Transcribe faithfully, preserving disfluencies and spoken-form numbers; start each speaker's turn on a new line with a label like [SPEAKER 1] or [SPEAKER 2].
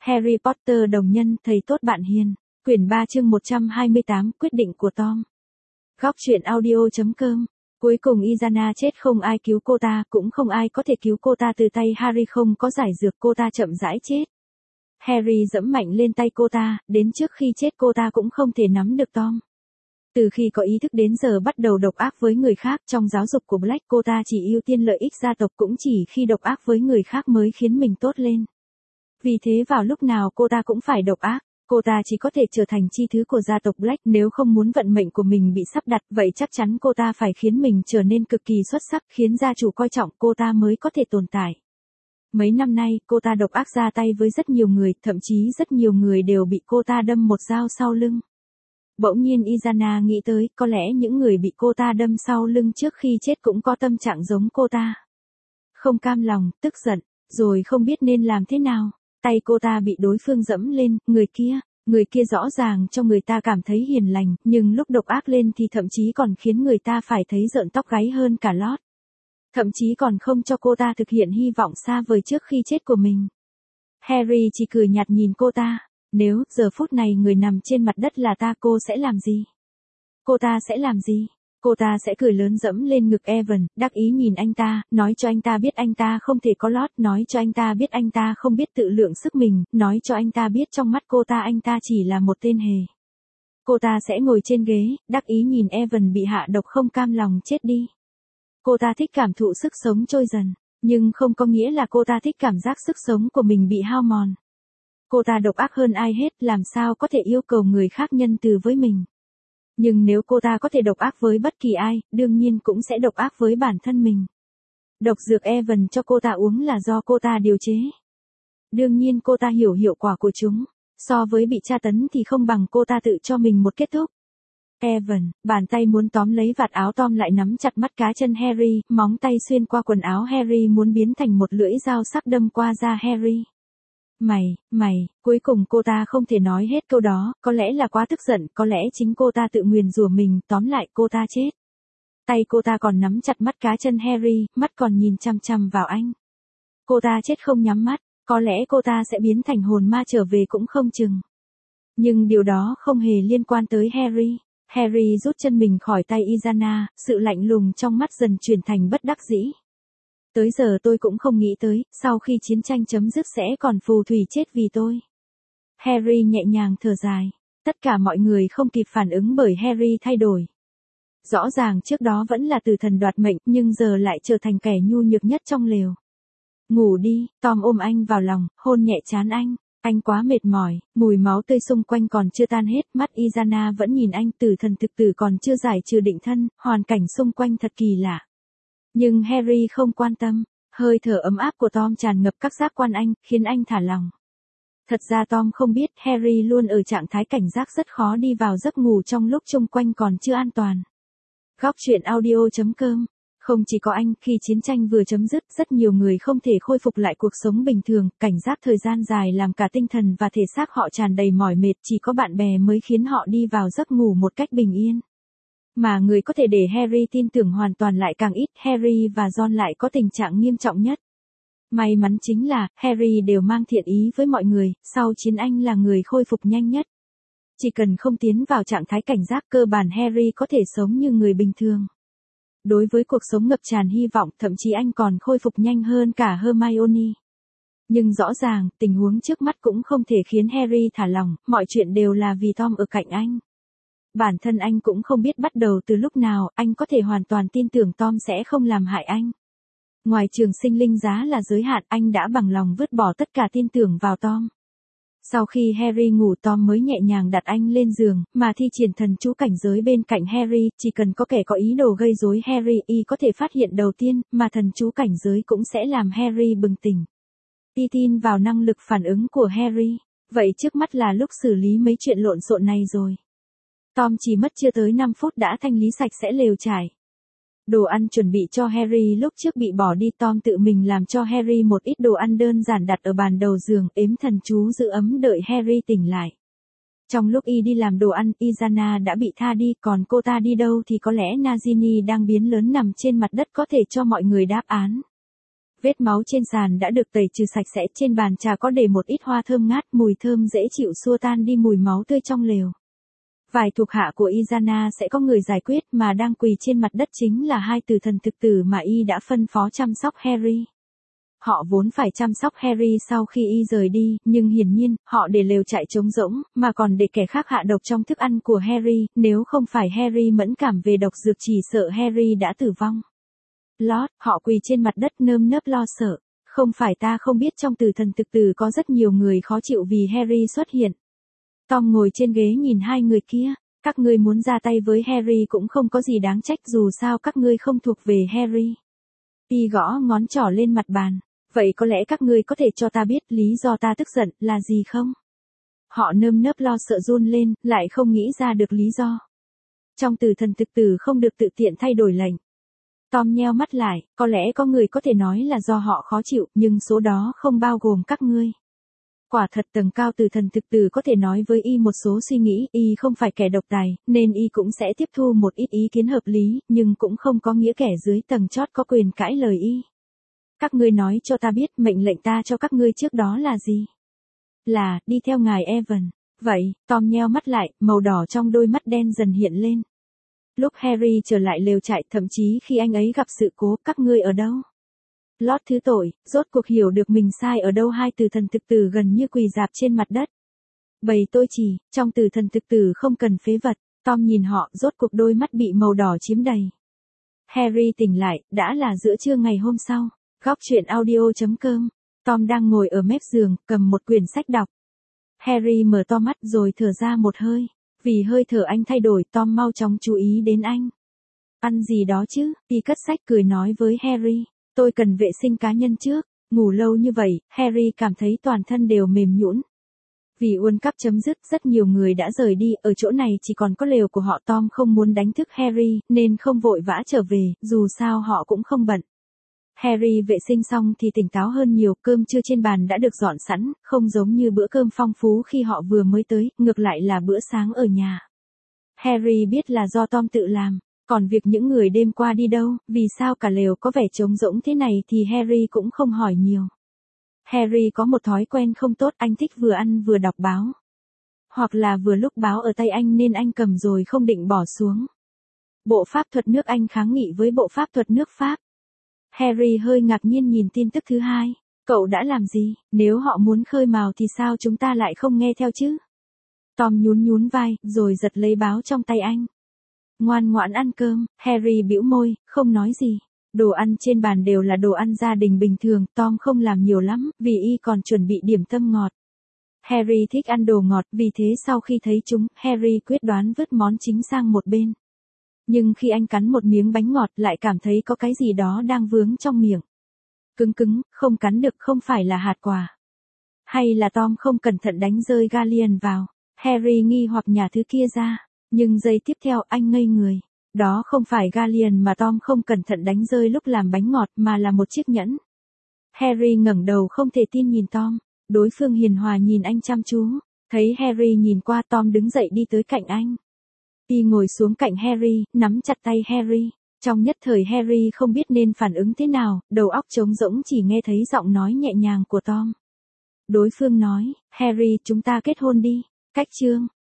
[SPEAKER 1] Harry Potter đồng nhân, thầy tốt bạn hiền. Quyển ba chương một trăm hai mươi tám, quyết định của Tom. Góc truyện audio chấm com. Cuối cùng Izana chết, không ai cứu cô ta, cũng không ai có thể cứu cô ta từ tay Harry, không có giải dược, cô ta chậm rãi chết. Harry giẫm mạnh lên tay cô ta, đến trước khi chết cô ta cũng không thể nắm được Tom. Từ khi có ý thức đến giờ bắt đầu độc ác với người khác, trong giáo dục của Black cô ta chỉ ưu tiên lợi ích gia tộc, cũng chỉ khi độc ác với người khác mới khiến mình tốt lên. Vì thế vào lúc nào cô ta cũng phải độc ác, cô ta chỉ có thể trở thành chi thứ của gia tộc Black, nếu không muốn vận mệnh của mình bị sắp đặt, vậy chắc chắn cô ta phải khiến mình trở nên cực kỳ xuất sắc, khiến gia chủ coi trọng cô ta mới có thể tồn tại. Mấy năm nay, cô ta độc ác ra tay với rất nhiều người, thậm chí rất nhiều người đều bị cô ta đâm một dao sau lưng. Bỗng nhiên Izana nghĩ tới, có lẽ những người bị cô ta đâm sau lưng trước khi chết cũng có tâm trạng giống cô ta. Không cam lòng, tức giận, rồi không biết nên làm thế nào. Tay cô ta bị đối phương giẫm lên, người kia, người kia rõ ràng cho người ta cảm thấy hiền lành, nhưng lúc độc ác lên thì thậm chí còn khiến người ta phải thấy rợn tóc gáy hơn cả lót. Thậm chí còn không cho cô ta thực hiện hy vọng xa vời trước khi chết của mình. Harry chỉ cười nhạt nhìn cô ta. Nếu, giờ phút này người nằm trên mặt đất là ta, cô sẽ làm gì? Cô ta sẽ làm gì? Cô ta sẽ cười lớn dẫm lên ngực Evan, đắc ý nhìn anh ta, nói cho anh ta biết anh ta không thể có lót, nói cho anh ta biết anh ta không biết tự lượng sức mình, nói cho anh ta biết trong mắt cô ta anh ta chỉ là một tên hề. Cô ta sẽ ngồi trên ghế, đắc ý nhìn Evan bị hạ độc không cam lòng chết đi. Cô ta thích cảm thụ sức sống trôi dần, nhưng không có nghĩa là cô ta thích cảm giác sức sống của mình bị hao mòn. Cô ta độc ác hơn ai hết, làm sao có thể yêu cầu người khác nhân từ với mình. Nhưng nếu cô ta có thể độc ác với bất kỳ ai, đương nhiên cũng sẽ độc ác với bản thân mình. Độc dược Evan cho cô ta uống là do cô ta điều chế. Đương nhiên cô ta hiểu hiệu quả của chúng. So với bị tra tấn thì không bằng cô ta tự cho mình một kết thúc. Evan, bàn tay muốn tóm lấy vạt áo Tom lại nắm chặt mắt cá chân Harry, móng tay xuyên qua quần áo Harry muốn biến thành một lưỡi dao sắc đâm qua da Harry. Mày, mày, cuối cùng cô ta không thể nói hết câu đó, có lẽ là quá tức giận, có lẽ chính cô ta tự nguyền rủa mình, tóm lại cô ta chết. Tay cô ta còn nắm chặt mắt cá chân Harry, mắt còn nhìn chăm chăm vào anh. Cô ta chết không nhắm mắt, có lẽ cô ta sẽ biến thành hồn ma trở về cũng không chừng. Nhưng điều đó không hề liên quan tới Harry. Harry rút chân mình khỏi tay Izana, sự lạnh lùng trong mắt dần chuyển thành bất đắc dĩ. Tới giờ tôi cũng không nghĩ tới, sau khi chiến tranh chấm dứt sẽ còn phù thủy chết vì tôi. Harry nhẹ nhàng thở dài. Tất cả mọi người không kịp phản ứng bởi Harry thay đổi. Rõ ràng trước đó vẫn là tử thần đoạt mệnh, nhưng giờ lại trở thành kẻ nhu nhược nhất trong lều. Ngủ đi, Tom ôm anh vào lòng, hôn nhẹ trán anh. Anh quá mệt mỏi, mùi máu tươi xung quanh còn chưa tan hết, mắt Izana vẫn nhìn anh, tử thần thực tử còn chưa giải trừ định thân, hoàn cảnh xung quanh thật kỳ lạ. Nhưng Harry không quan tâm, hơi thở ấm áp của Tom tràn ngập các giác quan anh, khiến anh thả lỏng. Thật ra Tom không biết, Harry luôn ở trạng thái cảnh giác, rất khó đi vào giấc ngủ trong lúc xung quanh còn chưa an toàn. Góc truyện audio chấm com. Không chỉ có anh, khi chiến tranh vừa chấm dứt, rất nhiều người không thể khôi phục lại cuộc sống bình thường, cảnh giác thời gian dài làm cả tinh thần và thể xác họ tràn đầy mỏi mệt, chỉ có bạn bè mới khiến họ đi vào giấc ngủ một cách bình yên. Mà người có thể để Harry tin tưởng hoàn toàn lại càng ít, Harry và Ron lại có tình trạng nghiêm trọng nhất. May mắn chính là, Harry đều mang thiện ý với mọi người, sau chiến anh là người khôi phục nhanh nhất. Chỉ cần không tiến vào trạng thái cảnh giác, cơ bản Harry có thể sống như người bình thường. Đối với cuộc sống ngập tràn hy vọng, thậm chí anh còn khôi phục nhanh hơn cả Hermione. Nhưng rõ ràng, tình huống trước mắt cũng không thể khiến Harry thả lỏng, mọi chuyện đều là vì Tom ở cạnh anh. Bản thân anh cũng không biết bắt đầu từ lúc nào, anh có thể hoàn toàn tin tưởng Tom sẽ không làm hại anh. Ngoài trường sinh linh giá là giới hạn, anh đã bằng lòng vứt bỏ tất cả tin tưởng vào Tom. Sau khi Harry ngủ, Tom mới nhẹ nhàng đặt anh lên giường, mà thi triển thần chú cảnh giới bên cạnh Harry, chỉ cần có kẻ có ý đồ gây rối Harry, y có thể phát hiện đầu tiên, mà thần chú cảnh giới cũng sẽ làm Harry bừng tỉnh. Y tin vào năng lực phản ứng của Harry, vậy trước mắt là lúc xử lý mấy chuyện lộn xộn này rồi. Tom chỉ mất chưa tới năm phút đã thanh lý sạch sẽ lều trải. Đồ ăn chuẩn bị cho Harry lúc trước bị bỏ đi, Tom tự mình làm cho Harry một ít đồ ăn đơn giản đặt ở bàn đầu giường, ếm thần chú giữ ấm đợi Harry tỉnh lại. Trong lúc y đi làm đồ ăn, Izana đã bị tha đi, còn cô ta đi đâu thì có lẽ Nagini đang biến lớn nằm trên mặt đất có thể cho mọi người đáp án. Vết máu trên sàn đã được tẩy trừ sạch sẽ, trên bàn trà có để một ít hoa thơm ngát, mùi thơm dễ chịu xua tan đi mùi máu tươi trong lều. Vài thuộc hạ của Izana sẽ có người giải quyết, mà đang quỳ trên mặt đất chính là hai tử thần thực tử mà y đã phân phó chăm sóc Harry. Họ vốn phải chăm sóc Harry sau khi y rời đi, nhưng hiển nhiên, họ để lều trại trống rỗng, mà còn để kẻ khác hạ độc trong thức ăn của Harry, nếu không phải Harry mẫn cảm về độc dược chỉ sợ Harry đã tử vong. Lót, họ quỳ trên mặt đất nơm nớp lo sợ. Không phải ta không biết trong tử thần thực tử có rất nhiều người khó chịu vì Harry xuất hiện. Tom ngồi trên ghế nhìn hai người kia. Các ngươi muốn ra tay với Harry cũng không có gì đáng trách, dù sao các ngươi không thuộc về Harry. Y gõ ngón trỏ lên mặt bàn. Vậy có lẽ các ngươi có thể cho ta biết lý do ta tức giận là gì không? Họ nơm nớp lo sợ run lên, lại không nghĩ ra được lý do. Trong tử thần thực tử không được tự tiện thay đổi lệnh. Tom nheo mắt lại, có lẽ có người có thể nói là do họ khó chịu, nhưng số đó không bao gồm các ngươi. Quả thật tầng cao tử thần thực tử có thể nói với y một số suy nghĩ, y không phải kẻ độc tài, nên y cũng sẽ tiếp thu một ít ý kiến hợp lý, nhưng cũng không có nghĩa kẻ dưới tầng chót có quyền cãi lời y. Các ngươi nói cho ta biết mệnh lệnh ta cho các ngươi trước đó là gì? Là, đi theo ngài Evan. Vậy, Tom nheo mắt lại, màu đỏ trong đôi mắt đen dần hiện lên. Lúc Harry trở lại lều trại, thậm chí khi anh ấy gặp sự cố, các ngươi ở đâu? Lót thứ tội, rốt cuộc hiểu được mình sai ở đâu. Hai tử thần thực tử gần như quỳ rạp trên mặt đất. Bầy tôi chỉ, trong tử thần thực tử không cần phế vật. Tom nhìn họ, rốt cuộc đôi mắt bị màu đỏ chiếm đầy. Harry tỉnh lại, đã là giữa trưa ngày hôm sau. Góc truyện audio chấm com. Tom đang ngồi ở mép giường, cầm một quyển sách đọc. Harry mở to mắt rồi thở ra một hơi. Vì hơi thở anh thay đổi, Tom mau chóng chú ý đến anh. Ăn gì đó chứ? Y cất sách cười nói với Harry. Tôi cần vệ sinh cá nhân trước. Ngủ lâu như vậy, Harry cảm thấy toàn thân đều mềm nhũn. Vì World Cup chấm dứt, rất nhiều người đã rời đi, ở chỗ này chỉ còn có lều của họ. Tom không muốn đánh thức Harry, nên không vội vã trở về, dù sao họ cũng không bận. Harry vệ sinh xong thì tỉnh táo hơn nhiều, cơm trưa trên bàn đã được dọn sẵn, không giống như bữa cơm phong phú khi họ vừa mới tới, ngược lại là bữa sáng ở nhà. Harry biết là do Tom tự làm, còn việc những người đêm qua đi đâu, vì sao cả lều có vẻ trống rỗng thế này thì Harry cũng không hỏi nhiều. Harry có một thói quen không tốt, anh thích vừa ăn vừa đọc báo. Hoặc là vừa lúc báo ở tay anh nên anh cầm rồi không định bỏ xuống. Bộ pháp thuật nước Anh kháng nghị với bộ pháp thuật nước Pháp. Harry hơi ngạc nhiên nhìn tin tức thứ hai. Cậu đã làm gì? Nếu họ muốn khơi mào thì sao chúng ta lại không nghe theo chứ? Tom nhún nhún vai, rồi giật lấy báo trong tay anh. Ngoan ngoãn ăn cơm. Harry bĩu môi, không nói gì. Đồ ăn trên bàn đều là đồ ăn gia đình bình thường, Tom không làm nhiều lắm, vì y còn chuẩn bị điểm tâm ngọt. Harry thích ăn đồ ngọt, vì thế sau khi thấy chúng, Harry quyết đoán vứt món chính sang một bên. Nhưng khi anh cắn một miếng bánh ngọt lại cảm thấy có cái gì đó đang vướng trong miệng. Cứng cứng, không cắn được, không phải là hạt quả. Hay là Tom không cẩn thận đánh rơi Gallion vào. Harry nghi hoặc nhả thứ kia ra. Nhưng giây tiếp theo anh ngây người. Đó không phải Gallion mà Tom không cẩn thận đánh rơi lúc làm bánh ngọt mà là một chiếc nhẫn. Harry ngẩng đầu không thể tin nhìn Tom. Đối phương hiền hòa nhìn anh chăm chú. Thấy Harry nhìn qua, Tom đứng dậy đi tới cạnh anh. Y ngồi xuống cạnh Harry, nắm chặt tay Harry. Trong nhất thời Harry không biết nên phản ứng thế nào, đầu óc trống rỗng, chỉ nghe thấy giọng nói nhẹ nhàng của Tom. Đối phương nói, Harry, chúng ta kết hôn đi. Cách chương.